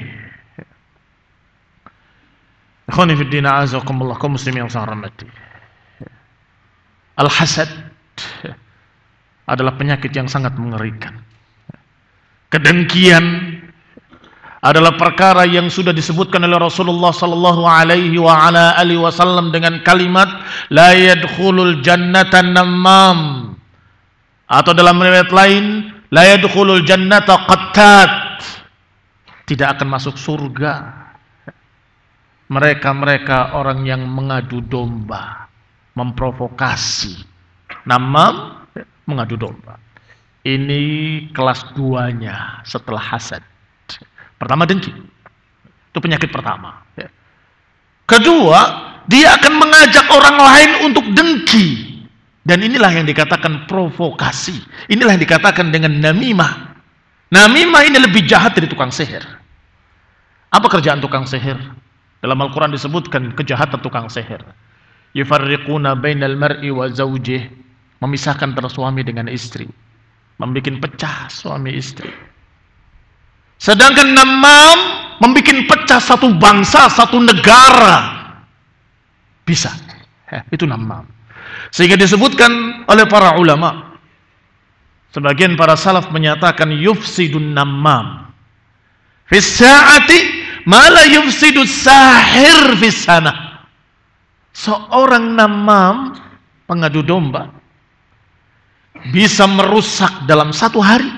Ikhwani fi din, a'azakumullah, kaum muslimin yang saya hormati. Al-hasad adalah penyakit yang sangat mengerikan. Kedengkian adalah perkara yang sudah disebutkan oleh Rasulullah sallallahu alaihi wa ala alihi wasallam dengan kalimat la yadkhulul jannata namam, atau dalam riwayat lain la yadkhulul jannata qattat, tidak akan masuk surga mereka-mereka orang yang mengadu domba, memprovokasi. Namam, mengadu domba. Ini kelas duanya setelah hasad. Pertama dengki, itu penyakit pertama. Kedua, dia akan mengajak orang lain untuk dengki. Dan inilah yang dikatakan provokasi. Inilah yang dikatakan dengan namimah. Namimah ini lebih jahat dari tukang sihir. Apa kerjaan tukang sihir? Dalam Al-Quran disebutkan kejahatan tukang sihir. Yufarriquna bainal mar'i wa zawjih, memisahkan antara suami dengan istri, membikin pecah suami istri. Sedangkan namam membikin pecah satu bangsa, satu negara. Bisa. Itu namam. Sehingga disebutkan oleh para ulama, sebagian para salaf menyatakan yufsidun namam fis sa'ati ma la yufsidus sahir fis sana. Seorang namam, pengadu domba, bisa merusak dalam satu hari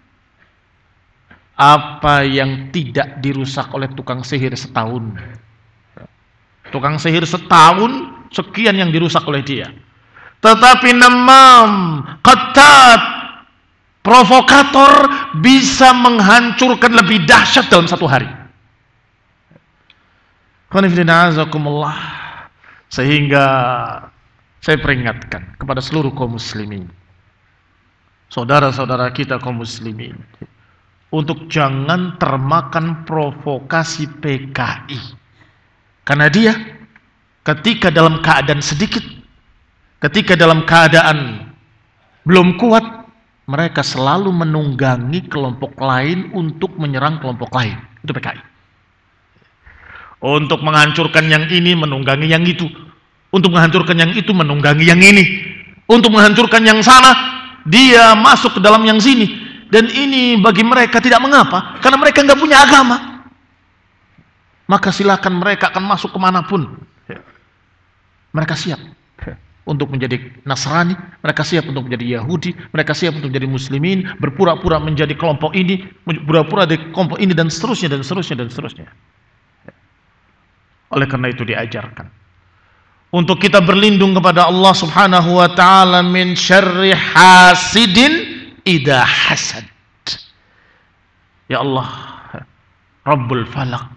apa yang tidak dirusak oleh tukang sihir setahun. Tukang sihir setahun sekian yang dirusak oleh dia. Tetapi namam, qattat, provokator bisa menghancurkan lebih dahsyat dalam satu hari. Sehingga saya peringatkan kepada seluruh kaum muslimin, saudara-saudara kita kaum muslimin, untuk jangan termakan provokasi P K I. Karena dia ketika dalam keadaan sedikit, ketika dalam keadaan belum kuat, mereka selalu menunggangi kelompok lain untuk menyerang kelompok lain. Itu P K I. Untuk menghancurkan yang ini, menunggangi yang itu. Untuk menghancurkan yang itu, menunggangi yang ini. Untuk menghancurkan yang sana, dia masuk ke dalam yang sini. Dan ini bagi mereka tidak mengapa, karena mereka nggak punya agama. Maka silakan mereka akan masuk kemanapun. Mereka siap untuk menjadi Nasrani, mereka siap untuk menjadi Yahudi, mereka siap untuk menjadi Muslimin, berpura-pura menjadi kelompok ini, berpura-pura di kelompok ini, dan seterusnya, dan seterusnya, dan seterusnya. Oleh karena itu diajarkan untuk kita berlindung kepada Allah Subhanahu wa ta'ala min syarri hasidin idha hasad. Ya Allah, Rabbul Falaq,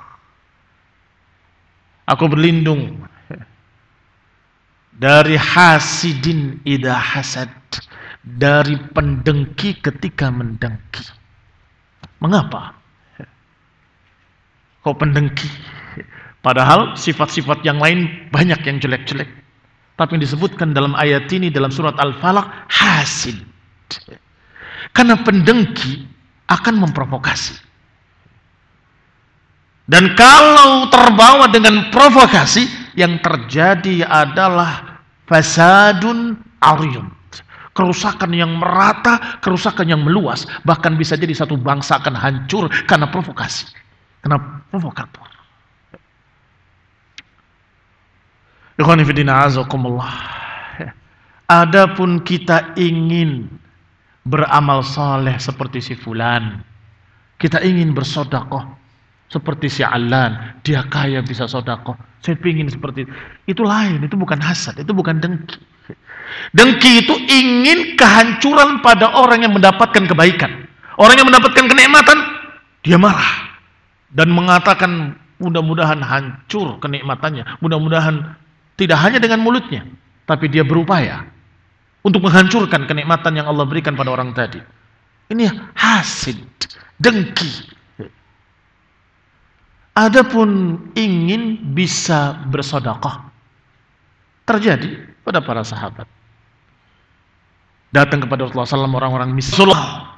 aku berlindung dari hasidin idha hasad, dari pendengki ketika mendengki. Mengapa kok pendengki? Padahal sifat-sifat yang lain banyak yang jelek-jelek. Tapi yang disebutkan dalam ayat ini, dalam surat Al-Falaq, hasid. Karena pendengki akan memprovokasi. Dan kalau terbawa dengan provokasi, yang terjadi adalah fasadun ariyun. Kerusakan yang merata, kerusakan yang meluas. Bahkan bisa jadi satu bangsa akan hancur karena provokasi. Karena provokator. Adapun kita ingin beramal saleh seperti si fulan, kita ingin bersedekah seperti si Alan, dia kaya bisa sedekah, saya ingin seperti itu. Itu lain, itu bukan hasad, itu bukan dengki. Dengki itu ingin kehancuran pada orang yang mendapatkan kebaikan. Orang yang mendapatkan kenikmatan, dia marah dan mengatakan mudah-mudahan hancur kenikmatannya, mudah-mudahan. Tidak hanya dengan mulutnya, tapi dia berupaya untuk menghancurkan kenikmatan yang Allah berikan pada orang tadi. Ini hasid, dengki. Adapun ingin bisa bersedekah, terjadi pada para sahabat. Datang kepada Rasulullah shallallahu alaihi wasallam orang-orang miskin.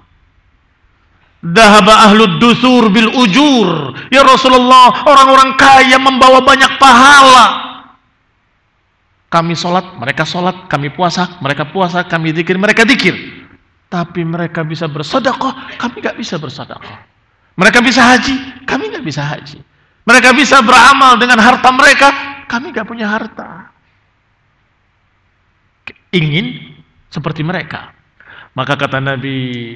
Dahaba ahlud dusur bil ujur. Ya Rasulullah, orang-orang kaya membawa banyak pahala. Kami sholat, mereka sholat, kami puasa, mereka puasa, kami zikir, mereka zikir. Tapi mereka bisa bersedekah, kami gak bisa bersedekah. Mereka bisa haji, kami gak bisa haji. Mereka bisa beramal dengan harta mereka, kami gak punya harta. Ingin seperti mereka. Maka kata Nabi,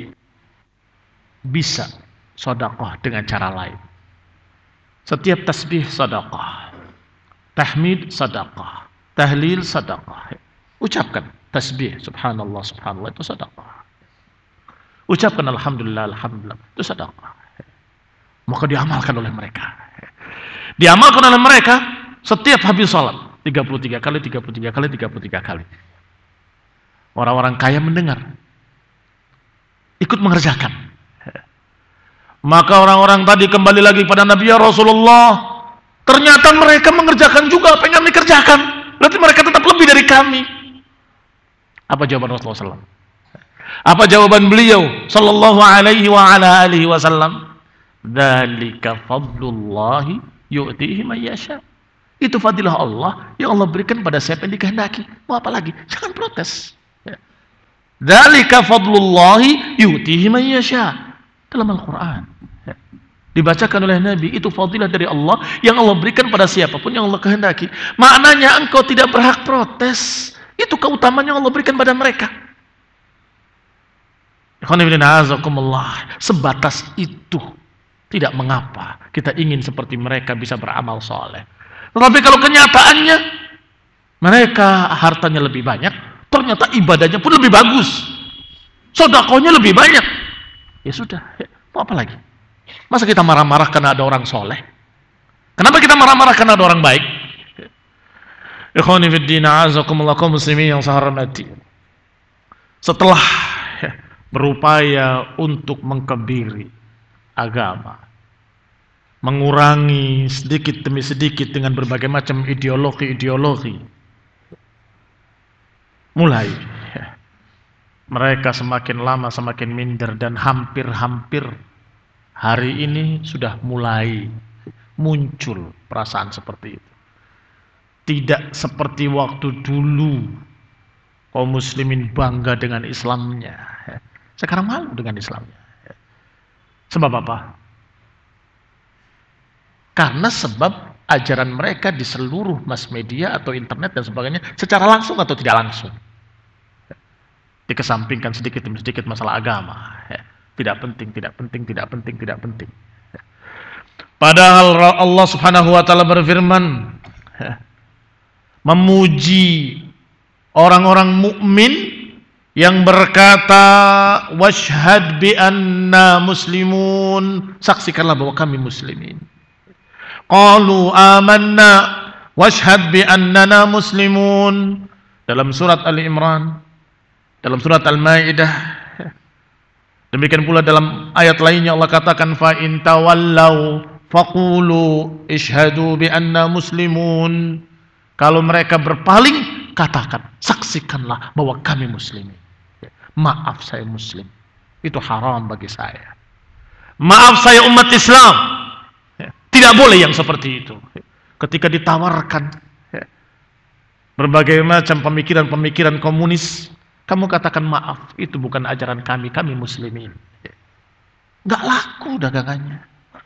bisa sedekah dengan cara lain. Setiap tasbih sedekah, tahmid sedekah, tahlil sedekah. Ucapkan tasbih subhanallah subhanallah, itu sedekah. Ucapkan alhamdulillah alhamdulillah, itu sedekah. Maka diamalkan oleh mereka. Diamalkan oleh mereka setiap habis salat tiga puluh tiga kali, tiga puluh tiga kali, tiga puluh tiga kali. Orang-orang kaya mendengar, ikut mengerjakan. Maka orang-orang tadi kembali lagi pada Nabi, ya Rasulullah, ternyata mereka mengerjakan juga apa yang kami kerjakan. Berarti mereka tetap lebih dari kami. Apa jawaban Rasulullah shallallahu alaihi wasallam? Apa jawaban beliau sallallahu alaihi wa ala alihi wasallam? Dzalika fadlullahi yu'tihi man yasha. Itu fadilah Allah yang Allah berikan pada siapa yang dikehendaki. Mau apa lagi? Jangan protes. Dzalika fadlullahi yu'tihi man yasha. Dalam Al-Quran dibacakan oleh Nabi, itu fadilah dari Allah yang Allah berikan pada siapapun yang Allah kehendaki. Maknanya engkau tidak berhak protes. Itu keutamaan yang Allah berikan pada mereka. Sebatas itu tidak mengapa kita ingin seperti mereka bisa beramal soleh. Tetapi kalau kenyataannya mereka hartanya lebih banyak, ternyata ibadahnya pun lebih bagus, sedekahnya lebih banyak, ya sudah, ya, mau apa lagi? Masa kita marah-marah karena ada orang soleh? Kenapa kita marah-marah karena ada orang baik? Ikhwani fiddin, a'azakumullah, kaum muslimin yang saya hormati. Setelah ya, berupaya untuk mengkebiri agama, mengurangi sedikit demi sedikit dengan berbagai macam ideologi-ideologi, mulai ya, mereka semakin lama semakin minder, dan hampir-hampir hari ini sudah mulai muncul perasaan seperti itu. Tidak seperti waktu dulu kaum muslimin bangga dengan Islamnya, sekarang malu dengan Islamnya. Sebab apa? Karena sebab ajaran mereka di seluruh mass media atau internet dan sebagainya secara langsung atau tidak langsung dikesampingkan sedikit demi sedikit masalah agama. Tidak penting, tidak penting, tidak penting, tidak penting. Padahal Allah Subhanahu wa taala berfirman memuji orang-orang mukmin yang berkata, washhad bi anna muslimun, saksikanlah bahwa kami muslimin. Qalu amanna washhad bi annana muslimun, dalam surat Ali Imran, dalam surat Al-Maidah. Demikian pula dalam ayat lainnya Allah katakan, fa in tawallau faqulu ishhadu bi anna muslimun. Kalau mereka berpaling, katakan, saksikanlah bahwa kami muslimin. Maaf saya muslim, itu haram bagi saya. Maaf saya umat Islam, tidak boleh yang seperti itu. Ketika ditawarkan berbagai macam pemikiran-pemikiran komunis, kamu katakan maaf, itu bukan ajaran kami, kami muslimin. Gak laku dagangannya.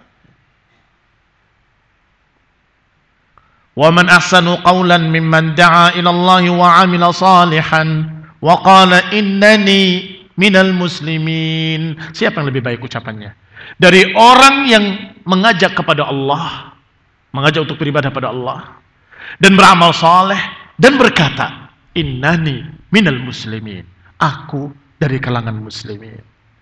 Wa man ahsanu qawlan mimman da'a ila Allah wa 'amila salihan wa qala innani minal muslimin. Siapa yang lebih baik ucapannya? Dari orang yang mengajak kepada Allah, mengajak untuk beribadah pada Allah dan beramal saleh dan berkata, innani minal muslimin, aku dari kalangan muslimin.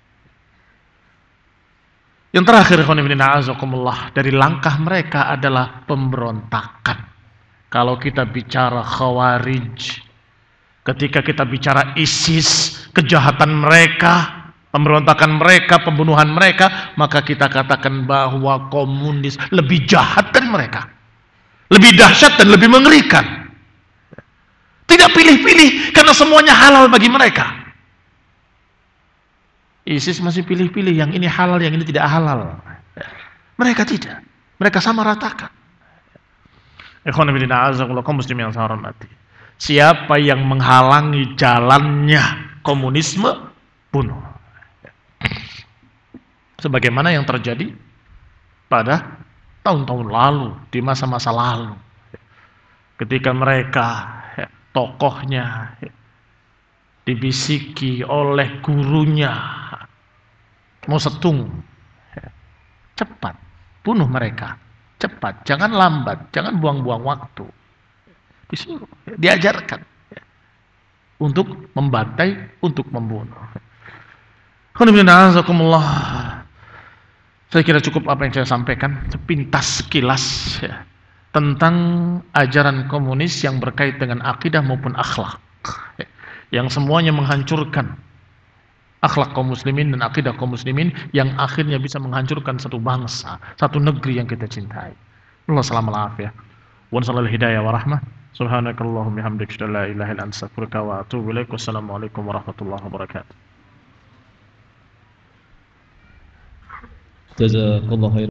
Yang terakhir, dari langkah mereka adalah pemberontakan. Kalau kita bicara Khawarij, ketika kita bicara ISIS, kejahatan mereka, pemberontakan mereka, pembunuhan mereka, maka kita katakan bahwa komunis lebih jahat dari mereka, lebih dahsyat dan lebih mengerikan. Tidak pilih-pilih karena semuanya halal bagi mereka. ISIS masih pilih-pilih, yang ini halal, yang ini tidak halal. Mereka tidak, mereka sama ratakan. Ikhwan fillah, a'azakumullah, kaum muslimin yang saya hormati. Siapa yang menghalangi jalannya komunisme, bunuh. Sebagaimana yang terjadi pada tahun-tahun lalu, di masa-masa lalu, ketika mereka, tokohnya dibisiki oleh gurunya, mau setung, cepat bunuh mereka, cepat, jangan lambat, jangan buang-buang waktu. Disuruh, diajarkan untuk membantai, untuk membunuh. Saya kira cukup apa yang saya sampaikan, sepintas sekilas ya, tentang ajaran komunis yang berkait dengan akidah maupun akhlak, yang semuanya menghancurkan akhlak kaum muslimin dan akidah kaum muslimin yang akhirnya bisa menghancurkan satu bangsa, satu negeri yang kita cintai. Allah salam alafiyah. Wa sallallahu hidayah wa rahmah. Subhanakallahumma bihamdika asyhadu an la ilaha illa anta astaghfiruka wa atubu ilaik. Wassalamualaikum warahmatullahi wabarakatuh. Jazakallahu khairan.